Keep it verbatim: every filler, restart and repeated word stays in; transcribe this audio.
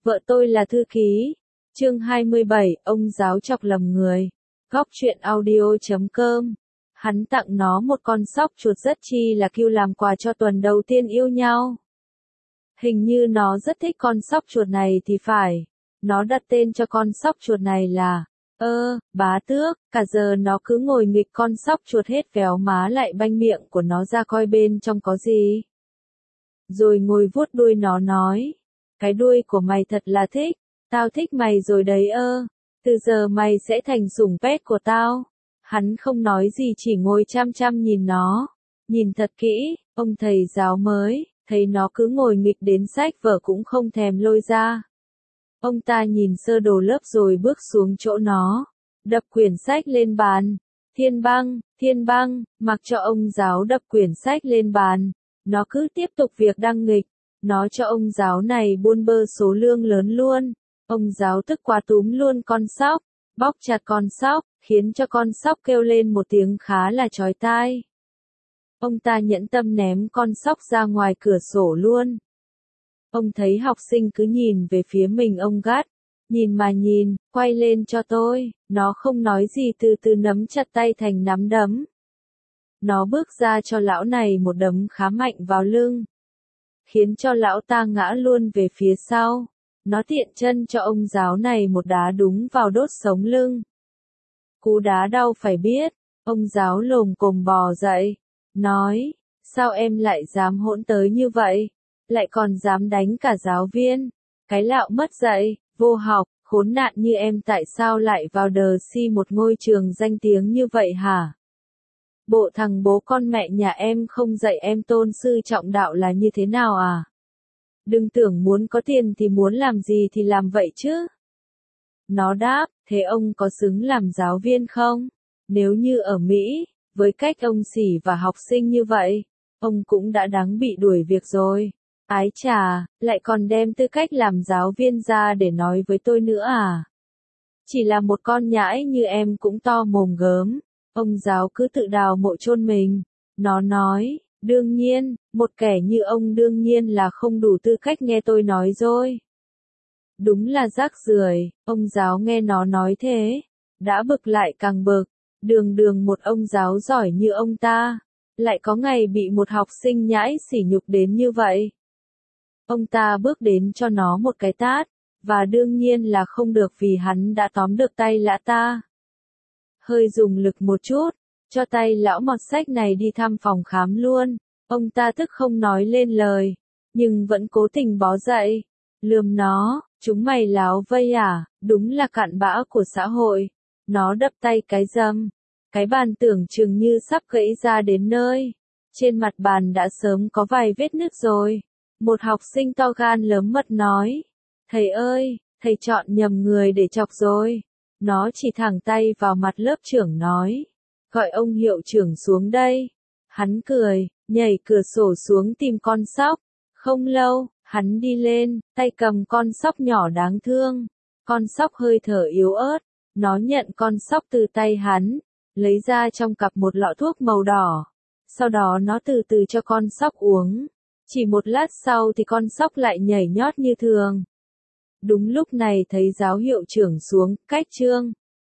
Vợ tôi là thư ký. Chương hai mươi bảy, ông giáo chọc lầm người. Góc truyện audio chấm com. Hắn tặng nó một con sóc chuột rất chi là cute làm quà cho tuần đầu tiên yêu nhau. Hình như nó rất thích con sóc chuột này thì phải. Nó đặt tên cho con sóc chuột này là Ơ, bá tước. Cả giờ nó cứ ngồi nghịch con sóc chuột hết véo má lại banh miệng của nó ra coi bên trong có gì. Rồi ngồi vuốt đuôi nó nói. Cái đuôi của mày thật là thích. Tao thích mày rồi đấy ơ. Từ giờ mày sẽ thành sủng pet của tao. Hắn không nói gì chỉ ngồi chăm chăm nhìn nó. Nhìn thật kỹ, ông thầy giáo mới, thấy nó cứ ngồi nghịch đến sách vở cũng không thèm lôi ra. Ông ta nhìn sơ đồ lớp rồi bước xuống chỗ nó, đập quyển sách lên bàn. Thiên băng, thiên băng, mặc cho ông giáo đập quyển sách lên bàn. Nó cứ tiếp tục việc đăng nghịch. Nó cho ông giáo này buôn bơ số lương lớn luôn. Ông giáo tức quá túm luôn con sóc, bóp chặt con sóc, khiến cho con sóc kêu lên một tiếng khá là chói tai. Ông ta nhẫn tâm ném con sóc ra ngoài cửa sổ luôn. Ông thấy học sinh cứ nhìn về phía mình ông gắt. Nhìn mà nhìn, quay lên cho tôi. Nó không nói gì từ từ nắm chặt tay thành nắm đấm. Nó bước ra cho lão này một đấm khá mạnh vào lưng. Khiến cho lão ta ngã luôn về phía sau. Nó tiện chân cho ông giáo này một đá đúng vào đốt sống lưng. Cú đá đau phải biết. Ông giáo lồm cồm bò dậy. Nói, sao em lại dám hỗn tới như vậy? Lại còn dám đánh cả giáo viên. Cái lạo mất dạy, vô học, khốn nạn như em tại sao lại vào đờ si một ngôi trường danh tiếng như vậy hả? Bộ thằng bố con mẹ nhà em không dạy em tôn sư trọng đạo là như thế nào à? Đừng tưởng muốn có tiền thì muốn làm gì thì làm vậy chứ. Nó đáp, thế ông có xứng làm giáo viên không? Nếu như ở Mỹ, với cách ông xỉ và học sinh như vậy, ông cũng đã đáng bị đuổi việc rồi. Ái chà, lại còn đem tư cách làm giáo viên ra để nói với tôi nữa à? Chỉ là một con nhãi như em cũng to mồm gớm. Ông giáo cứ tự đào mộ chôn mình. Nó nói, đương nhiên, một kẻ như ông đương nhiên là không đủ tư cách nghe tôi nói rồi. Đúng là rác rưởi, ông giáo nghe nó nói thế. Đã bực lại càng bực, đường đường một ông giáo giỏi như ông ta. Lại có ngày bị một học sinh nhãi sỉ nhục đến như vậy. Ông ta bước đến cho nó một cái tát. Và đương nhiên là không được vì hắn đã tóm được tay lã ta. Hơi dùng lực một chút, cho tay lão mọt sách này đi thăm phòng khám luôn. Ông ta tức không nói lên lời, nhưng vẫn cố tình bó dậy. Lườm nó, chúng mày láo vây à, đúng là cặn bã của xã hội. Nó đập tay cái râm. Cái bàn tưởng chừng như sắp gãy ra đến nơi. Trên mặt bàn đã sớm có vài vết nứt rồi. Một học sinh to gan lớn mật nói. Thầy ơi, thầy chọn nhầm người để chọc rồi. Nó chỉ thẳng tay vào mặt lớp trưởng nói. Gọi ông hiệu trưởng xuống đây. Hắn cười, nhảy cửa sổ xuống tìm con sóc. Không lâu, hắn đi lên, tay cầm con sóc nhỏ đáng thương. Con sóc hơi thở yếu ớt. Nó nhận con sóc từ tay hắn. Lấy ra trong cặp một lọ thuốc màu đỏ. Sau đó nó từ từ cho con sóc uống. Chỉ một lát sau thì con sóc lại nhảy nhót như thường. Đúng lúc này thấy giáo hiệu trưởng xuống, cách chương.